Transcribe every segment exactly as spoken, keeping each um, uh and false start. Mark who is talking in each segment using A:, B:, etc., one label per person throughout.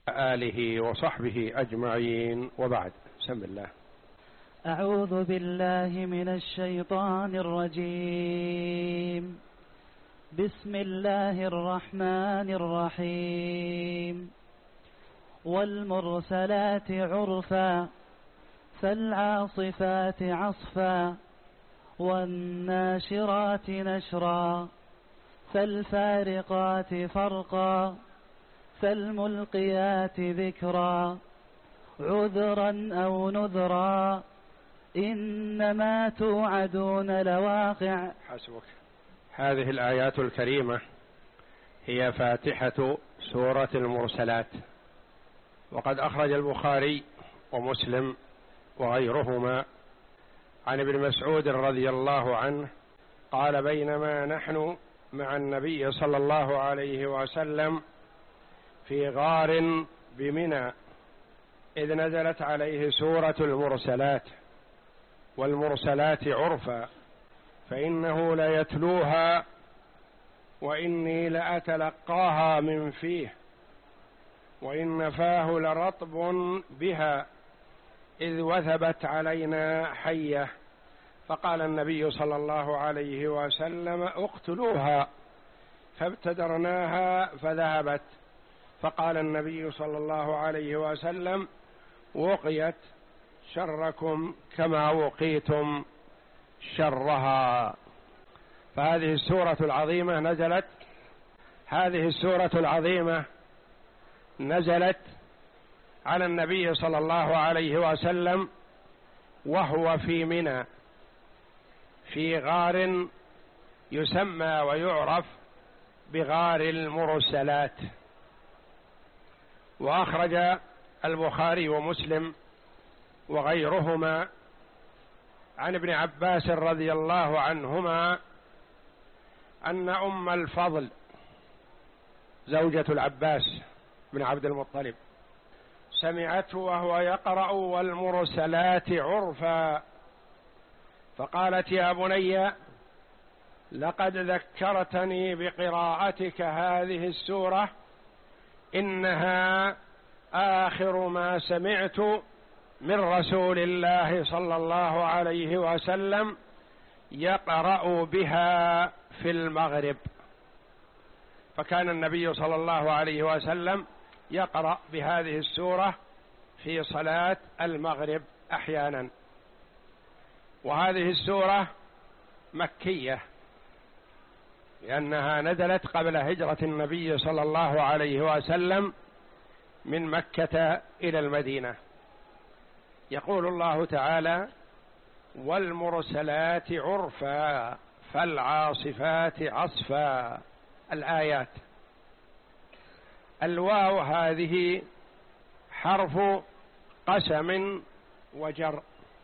A: آله وصحبه أجمعين، وبعد. بسم الله.
B: أعوذ بالله من الشيطان الرجيم. بسم الله الرحمن الرحيم. والمرسلات عرفا فالعاصفات عصفا والناشرات نشرا فالفارقات فرقا فالملقيات ذكرا عذرا أو نذرا إنما توعدون لواقع.
A: حسبك. هذه الآيات الكريمة هي فاتحة سورة المرسلات، وقد أخرج البخاري ومسلم وغيرهما عن ابن مسعود رضي الله عنه قال: بينما نحن مع النبي صلى الله عليه وسلم في غار بمنى إذ نزلت عليه سورة المرسلات، والمرسلات عرفا، فإنه ليتلوها وإني لأتلقاها من فيه، وإن فاه لرطب بها إذ وثبت علينا حية. فقال النبي صلى الله عليه وسلم: اقتلوها، فابتدرناها فذهبت. فقال النبي صلى الله عليه وسلم: وقيت شركم كما وقيتم شرها. فهذه السورة العظيمة نزلت هذه السورة العظيمة نزلت على النبي صلى الله عليه وسلم وهو في منى في غار يسمى ويعرف بغار المرسلات. وأخرج البخاري ومسلم وغيرهما عن ابن عباس رضي الله عنهما أن أم الفضل زوجة العباس بن عبد المطلب سمعته وهو يقرأ والمرسلات عرفا، فقالت: يا بني، لقد ذكرتني بقراءتك هذه السورة، إنها آخر ما سمعت من رسول الله صلى الله عليه وسلم يقرأ بها في المغرب. فكان النبي صلى الله عليه وسلم يقرأ بهذه السورة في صلاة المغرب أحيانا. وهذه السورة مكية لأنها نزلت قبل هجرة النبي صلى الله عليه وسلم من مكة إلى المدينة. يقول الله تعالى: والمرسلات عرفا فالعاصفات عصفا. الآيات. الواو هذه حرف قسم وجر،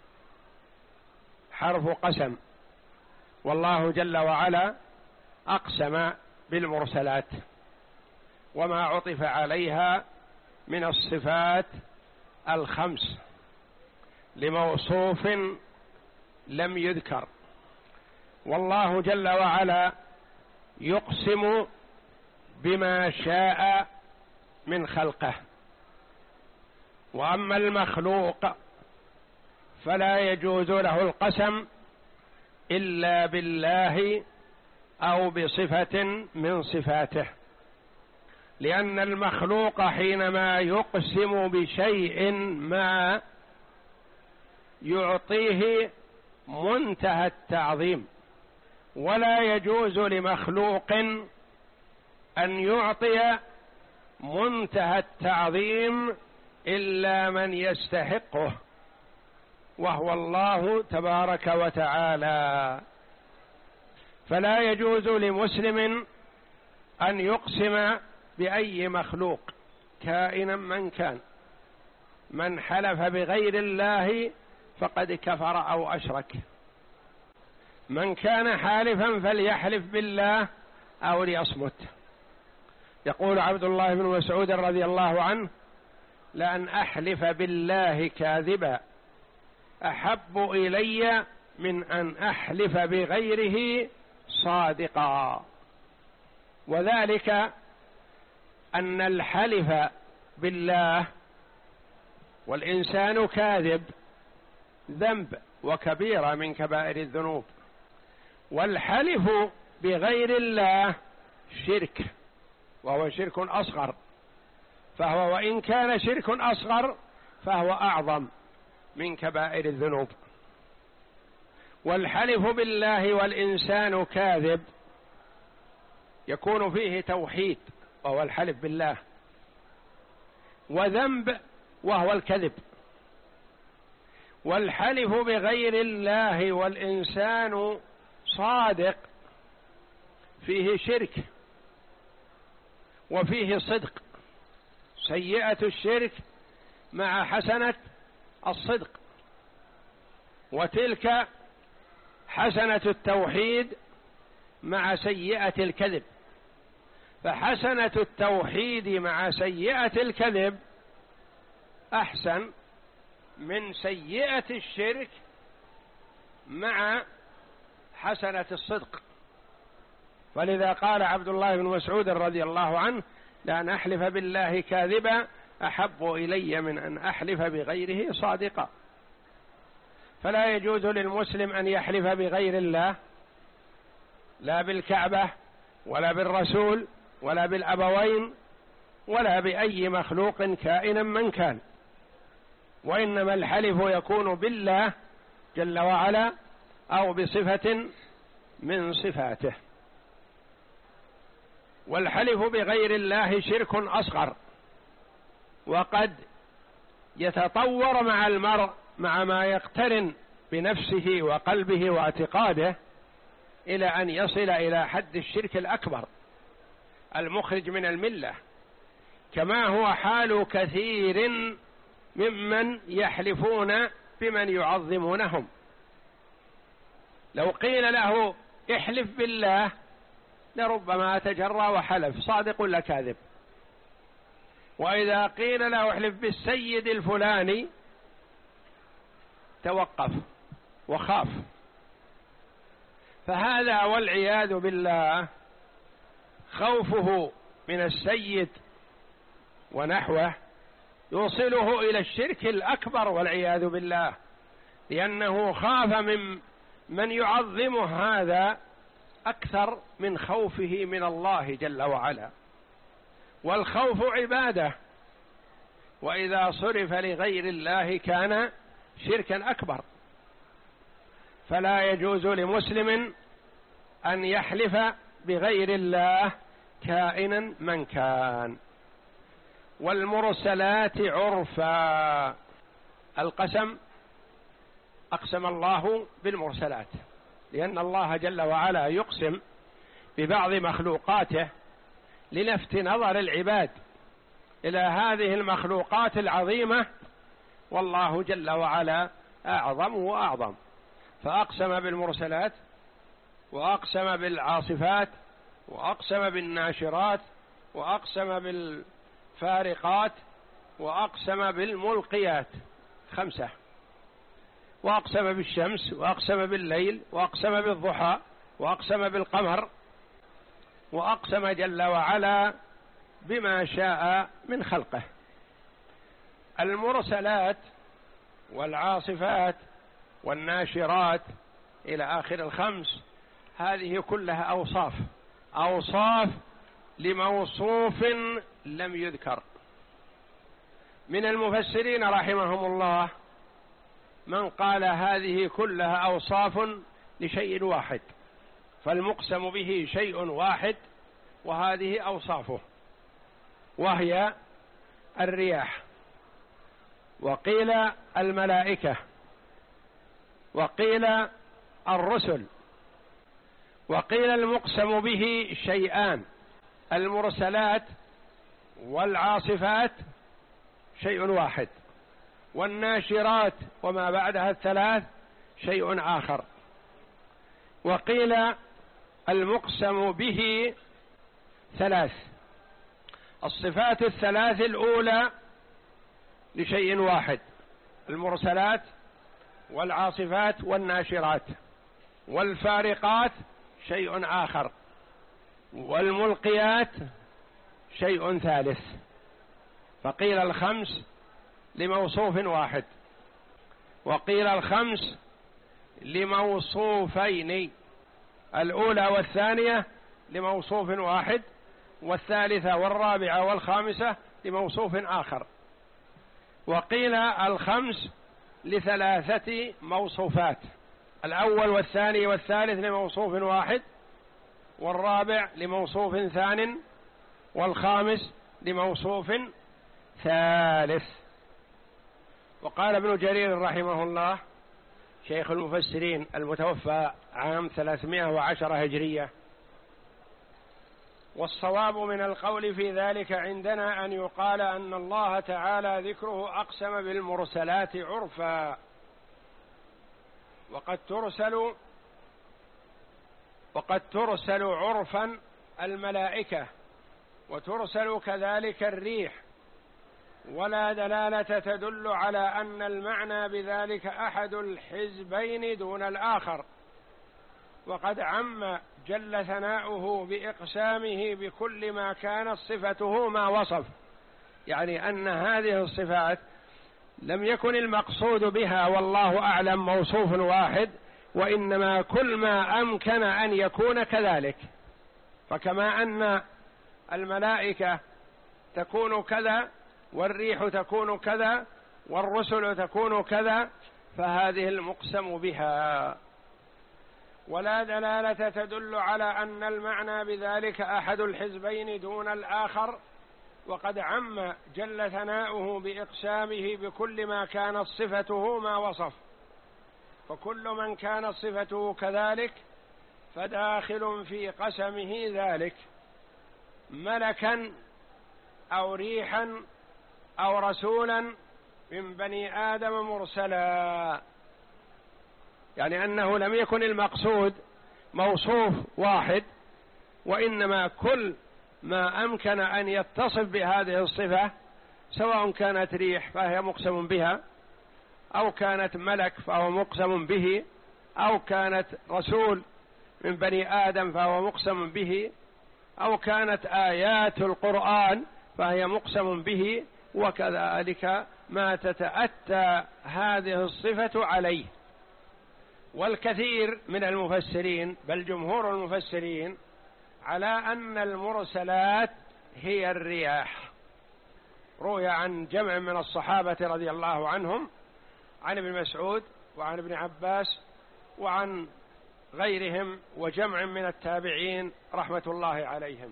A: حرف قسم، والله جل وعلا أقسم بالمرسلات وما عطف عليها من الصفات الخمس لموصوف لم يذكر. والله جل وعلا يقسم بما شاء من خلقه، وأما المخلوق فلا يجوز له القسم إلا بالله أو بصفة من صفاته، لأن المخلوق حينما يقسم بشيء ما يعطيه منتهى التعظيم، ولا يجوز لمخلوق أن يعطي منتهى التعظيم إلا من يستحقه، وهو الله تبارك وتعالى. فلا يجوز لمسلم أن يقسم بأي مخلوق كائنا من كان. من حلف بغير الله فقد كفر أو أشرك. من كان حالفا فليحلف بالله أو ليصمت. يقول عبد الله بن مسعود رضي الله عنه: لأن أحلف بالله كاذبا أحب إلي من أن أحلف بغيره صادقا. وذلك أن الحلف بالله والإنسان كاذب ذنب وكبيرة من كبائر الذنوب، والحلف بغير الله شرك، وهو شرك أصغر، فهو وإن كان شرك أصغر فهو أعظم من كبائر الذنوب. والحلف بالله والإنسان كاذب يكون فيه توحيد وهو الحلف بالله، وذنب وهو الكذب. والحلف بغير الله والإنسان صادق فيه شرك وفيه صدق، سيئة الشرك مع حسنة الصدق، وتلك حسنة التوحيد مع سيئة الكذب. فحسنة التوحيد مع سيئة الكذب أحسن من سيئة الشرك مع حسنة الصدق. فلذا قال عبد الله بن مسعود رضي الله عنه: لأن أحلف بالله كاذبا أحب إلي من أن أحلف بغيره صادقا. فلا يجوز للمسلم أن يحلف بغير الله، لا بالكعبة ولا بالرسول ولا بالأبوين ولا بأي مخلوق كائنا من كان، وإنما الحلف يكون بالله جل وعلا أو بصفة من صفاته. والحلف بغير الله شرك أصغر، وقد يتطور مع المرء مع ما يقترن بنفسه وقلبه واعتقاده إلى أن يصل إلى حد الشرك الأكبر المخرج من الملة، كما هو حال كثير ممن يحلفون بمن يعظمونهم. لو قيل له احلف بالله لربما تجرى وحلف صادق ولا كاذب، وإذا قيل له احلف بالسيد الفلاني توقف وخاف. فهذا والعياذ بالله خوفه من السيد ونحوه يوصله إلى الشرك الأكبر والعياذ بالله، لأنه خاف من من يعظمه هذا أكثر من خوفه من الله جل وعلا. والخوف عبادة، وإذا صرف لغير الله كان شركا أكبر. فلا يجوز لمسلم أن يحلف بغير الله كائنا من كان. والمرسلات عرفا، القسم أقسم الله بالمرسلات، لأن الله جل وعلا يقسم ببعض مخلوقاته للفت نظر العباد إلى هذه المخلوقات العظيمة، والله جل وعلا أعظم وأعظم. فأقسم بالمرسلات، وأقسم بالعاصفات، وأقسم بالناشرات، وأقسم بالفارقات، وأقسم بالملقيات، خمسة. وأقسم بالشمس، وأقسم بالليل، وأقسم بالضحى، وأقسم بالقمر، وأقسم جل وعلا بما شاء من خلقه. المرسلات والعاصفات والناشرات إلى آخر الخمس، هذه كلها أوصاف أوصاف لموصوف لم يذكر. من المفسرين رحمهم الله من قال هذه كلها أوصاف لشيء واحد، فالمقسم به شيء واحد وهذه أوصافه، وهي الرياح، وقيل الملائكة، وقيل الرسل، وقيل المقسم به شيئان: المرسلات والعاصفات شيء واحد، والناشرات وما بعدها الثلاث شيء آخر. وقيل المقسم به ثلاث: الصفات الثلاث الأولى لشيء واحد، المرسلات والعاصفات والناشرات، والفارقات شيء آخر، والملقيات شيء ثالث. فقيل الخمس لموصوف واحد، وقيل الخمس لموصوفين، الأولى والثانية لموصوف واحد، والثالثة والرابعة والخامسة لموصوف آخر. وقيل الخمس لثلاثة موصوفات، الأول والثاني والثالث لموصوف واحد، والرابع لموصوف ثان، والخامس لموصوف ثالث. وقال ابن جرير رحمه الله شيخ المفسرين المتوفى عام ثلاثمائة وعشرة هجرية: والصواب من القول في ذلك عندنا أن يقال أن الله تعالى ذكره أقسم بالمرسلات عرفا، وقد ترسل وقد ترسل عرفا الملائكة، وترسل كذلك الريح، ولا دلالة تدل على أن المعنى بذلك أحد الحزبين دون الآخر، وقد عم جل ثناؤه بإقسامه بكل ما كانت صفته ما وصف، يعني أن هذه الصفات لم يكن المقصود بها والله أعلم موصوف واحد، وإنما كل ما أمكن أن يكون كذلك. فكما أن الملائكة تكون كذا، والريح تكون كذا، والرسل تكون كذا، فهذه المقسم بها. ولا دلالة تدل على أن المعنى بذلك أحد الحزبين دون الآخر، وقد عم جل ثناؤه بإقسامه بكل ما كانت صفته ما وصف، فكل من كانت صفته كذلك فداخل في قسمه ذلك، ملكا أو ريحا أو رسولا من بني آدم مرسلا، يعني أنه لم يكن المقصود موصوف واحد، وإنما كل ما أمكن أن يتصف بهذه الصفة، سواء كانت ريح فهي مقسم بها، أو كانت ملك فهو مقسم به، أو كانت رسول من بني آدم فهو مقسم به، أو كانت آيات القرآن فهي مقسم به، وكذلك ما تتأتى هذه الصفة عليه. والكثير من المفسرين بل جمهور المفسرين على أن المرسلات هي الرياح. روي عن جمع من الصحابة رضي الله عنهم، عن ابن مسعود وعن ابن عباس وعن غيرهم وجمع من التابعين رحمة الله عليهم،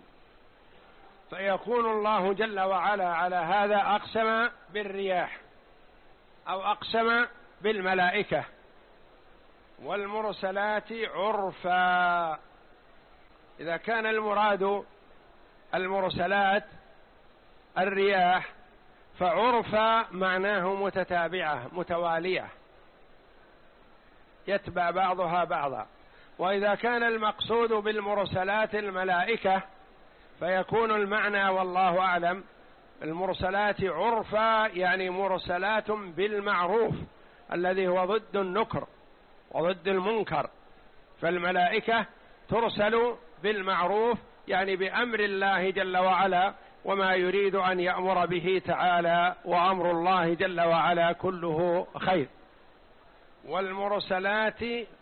A: فيكون الله جل وعلا على هذا أقسم بالرياح أو أقسم بالملائكة. والمرسلات عرفا، إذا كان المراد المرسلات الرياح فعرفا معناه متتابعة متوالية يتبع بعضها بعضا. وإذا كان المقصود بالمرسلات الملائكة فيكون المعنى والله أعلم المرسلات عرفا يعني مرسلات بالمعروف الذي هو ضد النكر وضد المنكر، فالملائكة ترسل بالمعروف يعني بأمر الله جل وعلا وما يريد أن يأمر به تعالى، وأمر الله جل وعلا كله خير. والمرسلات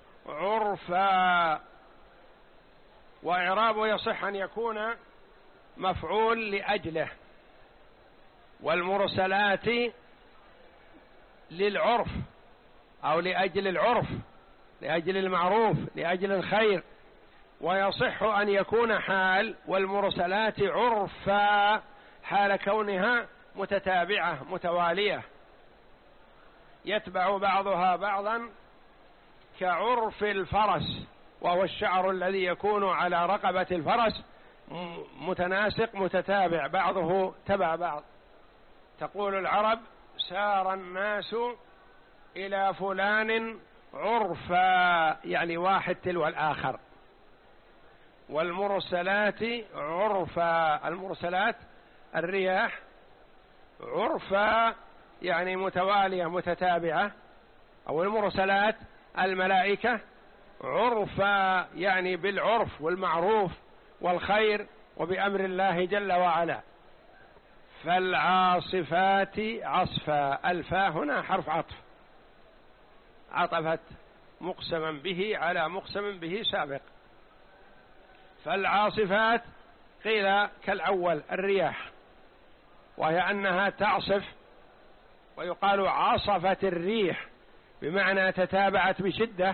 A: عرفا، وإعرابه يصح أن يكون مفعول لأجله. والمرسلات للعرف أو لأجل العرف، لأجل المعروف، لأجل الخير. ويصح أن يكون حال والمرسلات عرفا حال كونها متتابعة متوالية يتبع بعضها بعضا، كعرف الفرس وهو الشعر الذي يكون على رقبة الفرس متناسق متتابع بعضه تبع بعض. تقول العرب سار الناس إلى فلان عرفا يعني واحد تلو الآخر. والمرسلات عرفا، المرسلات الرياح عرفا يعني متوالية متتابعة، أو المرسلات الملائكة عرفا يعني بالعرف والمعروف والخير وبأمر الله جل وعلا. فالعاصفات عصفا. الفاء هنا حرف عطف، عطفت مقسما به على مقسم به سابق. فالعاصفات قيل كالأول الرياح، وهي أنها تعصف، ويقال عصفت الريح بمعنى تتابعت بشدة،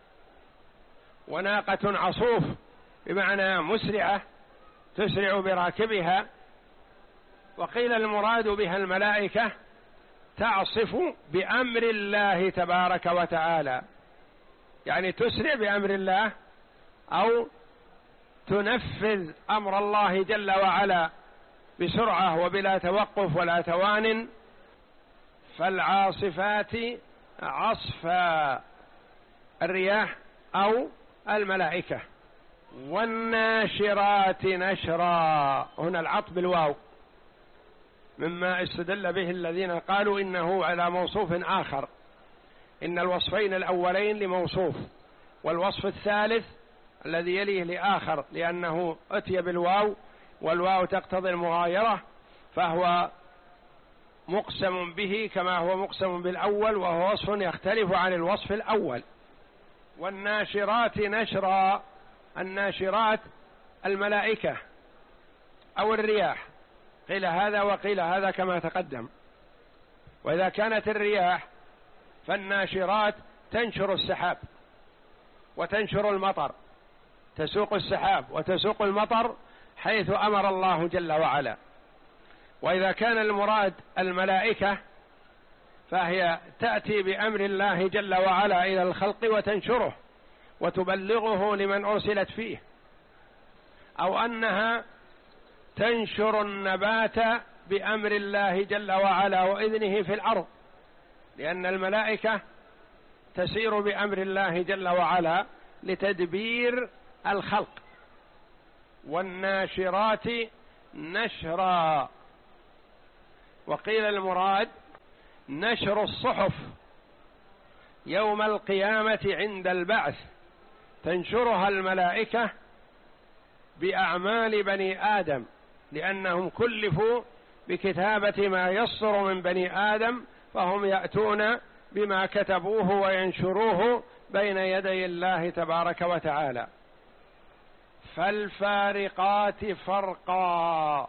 A: وناقة عصوف بمعنى مسرعة تسرع براكبها. وقيل المراد بها الملائكة تعصف بأمر الله تبارك وتعالى، يعني تسرع بأمر الله أو تنفذ أمر الله جل وعلا بسرعة وبلا توقف ولا توان. فالعاصفات عصفا الرياح أو الملائكة. والناشرات نشرا، هنا العطف بالواو مما استدل به الذين قالوا إنه على موصوف آخر، إن الوصفين الأولين لموصوف، والوصف الثالث الذي يليه لآخر، لأنه أتي بالواو والواو تقتضي المغايرة، فهو مقسم به كما هو مقسم بالأول، وهو وصف يختلف عن الوصف الأول. والناشرات نشرا، الناشرات الملائكة أو الرياح، قيل هذا وقيل هذا كما تقدم. وإذا كانت الرياح فالناشرات تنشر السحاب وتنشر المطر، تسوق السحاب وتسوق المطر حيث أمر الله جل وعلا. وإذا كان المراد الملائكة فهي تأتي بأمر الله جل وعلا إلى الخلق وتنشره وتبلغه لمن أرسلت فيه، أو أنها تنشر النبات بأمر الله جل وعلا وإذنه في الأرض، لأن الملائكة تسير بأمر الله جل وعلا لتدبير الخلق. والناشرات نشرا، وقيل المراد نشر الصحف يوم القيامة عند البعث، تنشرها الملائكة بأعمال بني آدم، لأنهم كلفوا بكتابة ما يصدر من بني آدم، فهم يأتون بما كتبوه وينشروه بين يدي الله تبارك وتعالى. فالفارقات فرقا.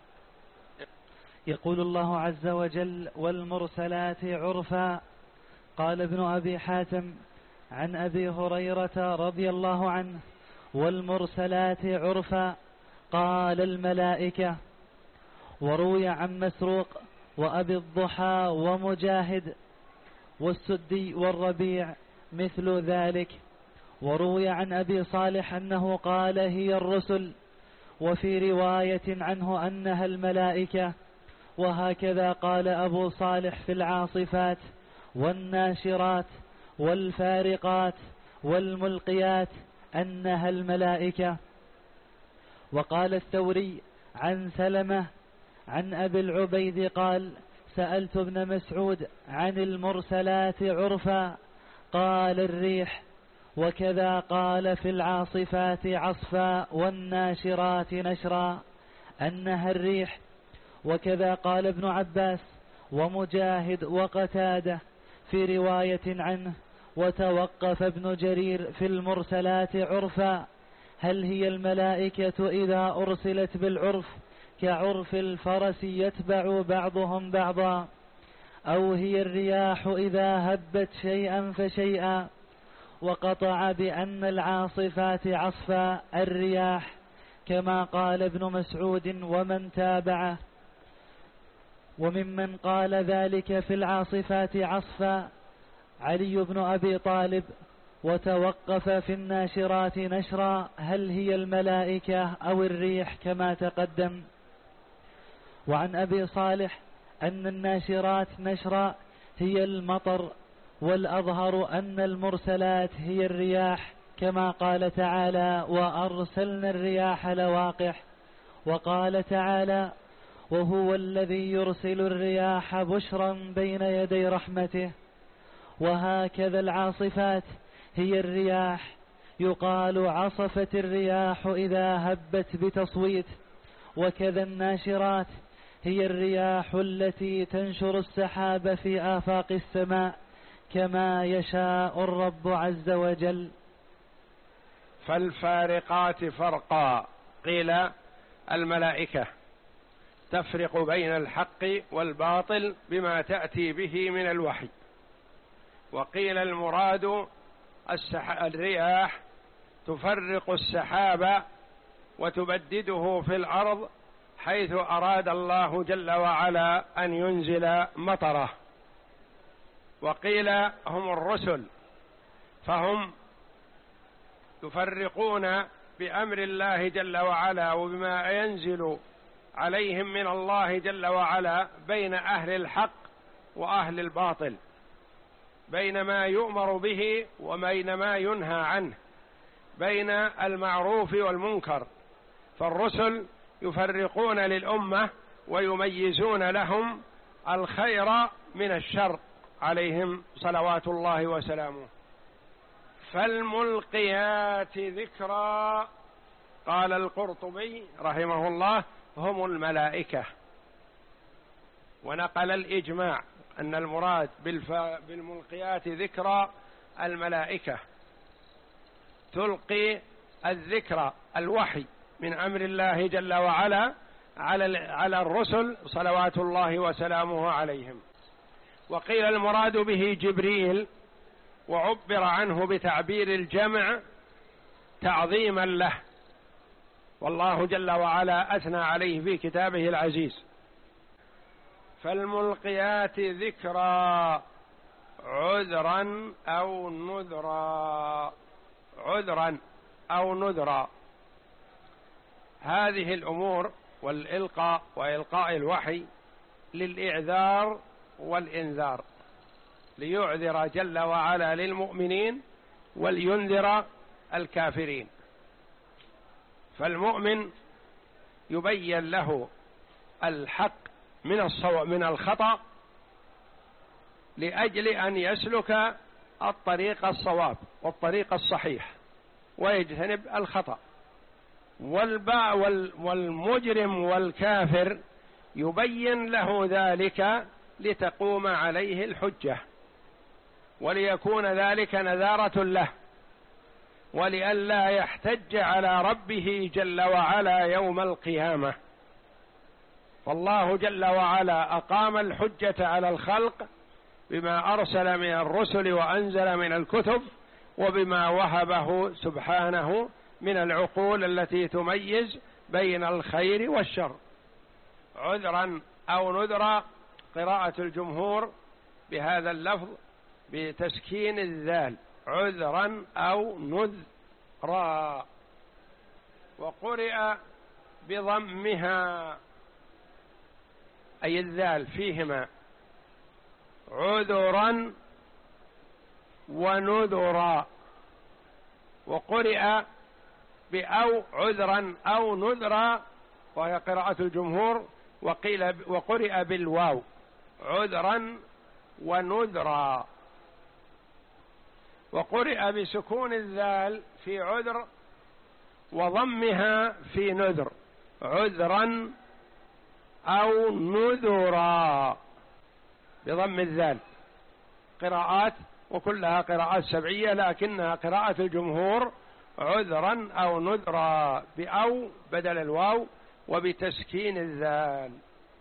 B: يقول الله عز وجل: والمرسلات عرفا. قال ابن أبي حاتم عن أبي هريرة رضي الله عنه: والمرسلات عرفا قال الملائكة. وروي عن مسروق وأبي الضحى ومجاهد والسدي والربيع مثل ذلك. وروي عن أبي صالح أنه قال: هي الرسل، وفي رواية عنه أنها الملائكة. وهكذا قال أبو صالح في العاصفات والناشرات والفارقات والملقيات أنها الملائكة. وقال الثوري عن سلمة عن أبي العبيد قال: سألت ابن مسعود عن المرسلات عرفا قال: الريح. وكذا قال في العاصفات عصفا والناشرات نشرا أنها الريح. وكذا قال ابن عباس ومجاهد وقتادة في رواية عنه. وتوقف ابن جرير في المرسلات عرفا: هل هي الملائكة إذا أرسلت بالعرف كعرف الفرس يتبع بعضهم بعضا، أو هي الرياح إذا هبت شيئا فشيئا؟ وقطع بأن العاصفات عصفا الرياح، كما قال ابن مسعود ومن تابعه. وممن قال ذلك في العاصفات عصفا علي بن أبي طالب. وتوقف في الناشرات نشرا: هل هي الملائكة أو الريح كما تقدم. وعن أبي صالح أن الناشرات نشرا هي المطر، والأظهر أن المرسلات هي الرياح، كما قال تعالى: وأرسلنا الرياح لواقح. وقال تعالى: وهو الذي يرسل الرياح بشرا بين يدي رحمته. وهكذا العاصفات هي الرياح، يقال عصفت الرياح إذا هبت بتصويت. وكذا الناشرات هي الرياح التي تنشر السحاب في آفاق السماء كما يشاء الرب عز وجل.
A: فالفارقات فرقا، قيل الملائكة تفرق بين الحق والباطل بما تأتي به من الوحي، وقيل المراد الرياح تفرق السحاب وتبدده في الأرض حيث أراد الله جل وعلا أن ينزل مطره. وقيل هم الرسل، فهم يفرقون بأمر الله جل وعلا وبما ينزل عليهم من الله جل وعلا بين أهل الحق وأهل الباطل، بين ما يؤمر به وبين ما ينهى عنه، بين المعروف والمنكر. فالرسل يفرقون للأمة ويميزون لهم الخير من الشر عليهم صلوات الله وسلامه. فالملقيات ذكرا، قال القرطبي رحمه الله هم الملائكة، ونقل الإجماع أن المراد بالملقيات ذكرا الملائكة، تلقي الذكر الوحي من أمر الله جل وعلا على على الرسل صلوات الله وسلامه عليهم. وقيل المراد به جبريل، وعبر عنه بتعبير الجمع تعظيما له، والله جل وعلا أثنى عليه في كتابه العزيز. فالملقيات ذكرا عذرا أو نذرا، عذرا أو نذرا، هذه الأمور والإلقاء وإلقاء الوحي للإعذار والإنذار، ليعذر جل وعلا للمؤمنين ولينذر الكافرين. فالمؤمن يبين له الحق من الصواب من الخطأ لأجل أن يسلك الطريق الصواب والطريق الصحيح ويجتنب الخطأ. والباء والمجرم والكافر يبين له ذلك لتقوم عليه الحجة، وليكون ذلك نذارة له، ولئلا يحتج على ربه جل وعلا يوم القيامة. فالله جل وعلا أقام الحجة على الخلق بما أرسل من الرسل وأنزل من الكتب، وبما وهبه سبحانه من العقول التي تميز بين الخير والشر. عذرا أو نذرا، قراءة الجمهور بهذا اللفظ بتسكين الذال، عذرا أو نذرا. وقرئ بضمها أي الذال فيهما، عذرا ونذرا. وقرئ بأو عذرا أو نذرا، وهي قراءة الجمهور. وقيل وقرئ بالواو عذرا ونذرا. وقرئ بسكون الذال في عذر وضمها في نذر، عذرا أو نذرا بضم الذال. قراءات وكلها قراءات سبعية، لكنها قراءة الجمهور عذرا أو نذرا بأو بدل الواو وبتسكين الذال.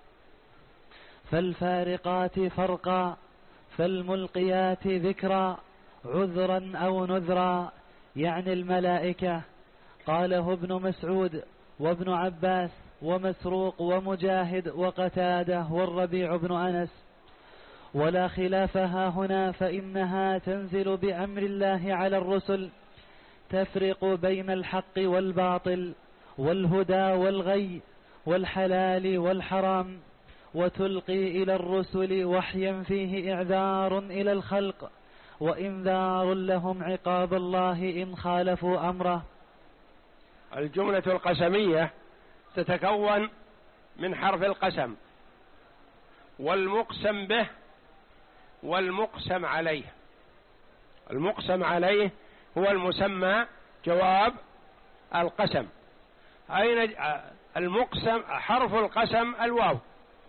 B: فالفارقات فرقا، فالملقيات ذكرا، عذرا أو نذرا، يعني الملائكة. قاله ابن مسعود وابن عباس ومسروق ومجاهد وقتادة والربيع بن أنس. ولا خلافها هنا، فإنها تنزل بأمر الله على الرسل، تفرق بين الحق والباطل والهدى والغي والحلال والحرام، وتلقي إلى الرسل وحيا فيه إعذار إلى الخلق وإنذار لهم عقاب الله إن خالفوا أمره.
A: الجملة القسمية تتكون من حرف القسم والمقسم به والمقسم عليه. المقسم عليه هو المسمى جواب القسم. أين المقسم؟ حرف القسم الواو،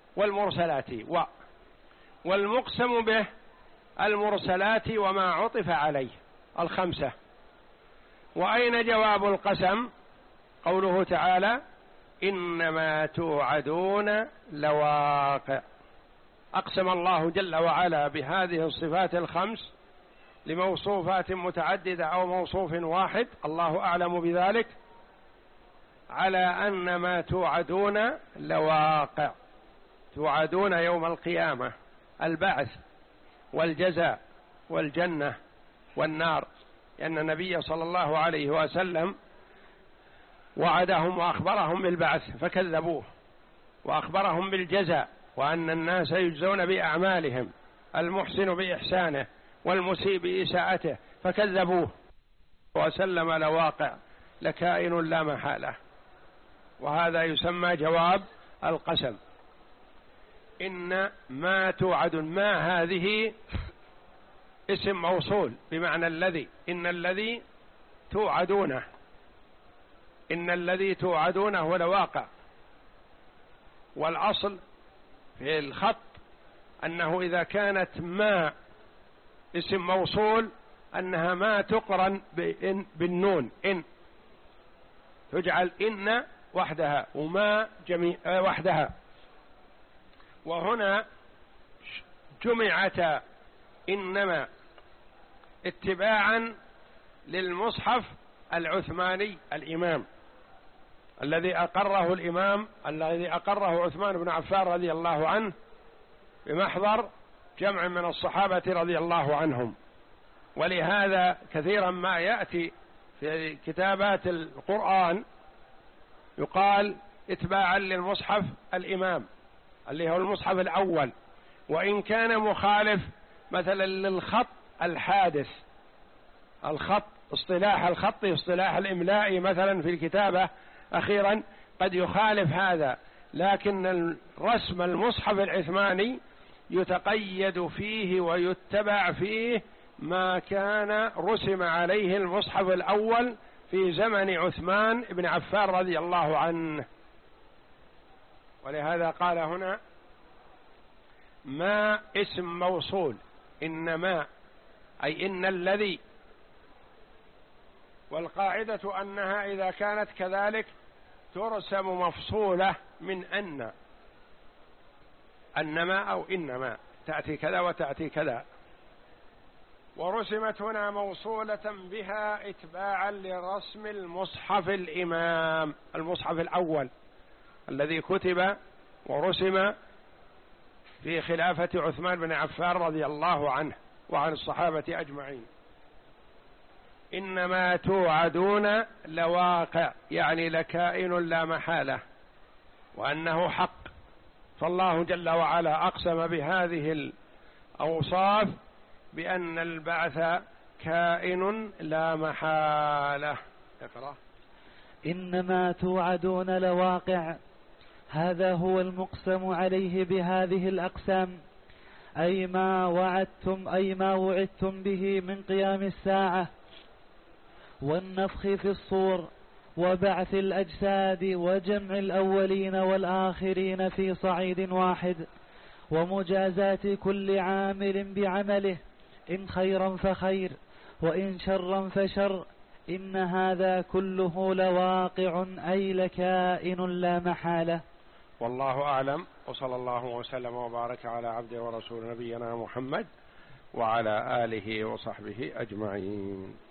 A: والمرسلات و والمقسم به المرسلات وما عطف عليه الخمسة. وأين جواب القسم؟ قوله تعالى إنما توعدون لواقع. أقسم الله جل وعلا بهذه الصفات الخمس لموصوفات متعددة أو موصوف واحد، الله أعلم بذلك، على أن ما توعدون لواقع. توعدون يوم القيامة البعث والجزاء والجنة والنار، لأن النبي صلى الله عليه وسلم وعدهم وأخبرهم بالبعث فكذبوه، وأخبرهم بالجزاء وأن الناس يجزون بأعمالهم، المحسن بإحسانه والمسيء بإساءته، فكذبوه. وسلم لواقع لكائن لا محالة، وهذا يسمى جواب القسم. إن ما توعدون، ما هذه اسم موصول بمعنى الذي، إن الذي توعدونه، إن الذي توعدونه هو لواقع. والأصل في الخط أنه إذا كانت ما اسم موصول أنها ما تقرن بالنون، إن تجعل إن وحدها وما جميع وحدها. وهنا جمعتا إنما اتباعا للمصحف العثماني الإمام الذي أقره الإمام الذي أقره عثمان بن عفان رضي الله عنه بمحضر جمع من الصحابة رضي الله عنهم. ولهذا كثيرا ما يأتي في كتابات القرآن يقال اتباعا للمصحف الإمام اللي هو المصحف الأول، وإن كان مخالف مثلا للخط الحادث، الخط اصطلاح الخط اصطلاح الإملاء مثلا في الكتابة أخيرا قد يخالف هذا، لكن الرسم المصحف العثماني يتقيد فيه ويتبع فيه ما كان رسم عليه المصحف الأول في زمن عثمان بن عفان رضي الله عنه. ولهذا قال هنا ما اسم موصول، إنما أي إن الذي، والقاعدة أنها إذا كانت كذلك ترسم مفصولة من أن، أنما أو إنما تأتي كذا وتأتي كذا، ورسمت هنا موصولة بها اتباعا لرسم المصحف الإمام، المصحف الأول الذي كتب ورسم في خلافة عثمان بن عفان رضي الله عنه وعن الصحابة أجمعين. إنما توعدون لواقع، يعني لكائن لا محالة، وأنه حق. فالله جل وعلا أقسم بهذه الأوصاف بأن البعث كائن لا محالة. اقرأ.
B: إنما توعدون لواقع، هذا هو المقسم عليه بهذه الأقسام، أي ما وعدتم أي ما وعدتم به من قيام الساعة والنفخ في الصور وبعث الأجساد وجمع الأولين والآخرين في صعيد واحد، ومجازاة كل عامل بعمله، إن خيرا فخير وإن شرا فشر، إن هذا كله لواقع أي لكائن لا محالة.
A: والله أعلم، وصلى الله وسلم وبارك على عبده ورسول نبينا محمد وعلى آله وصحبه أجمعين.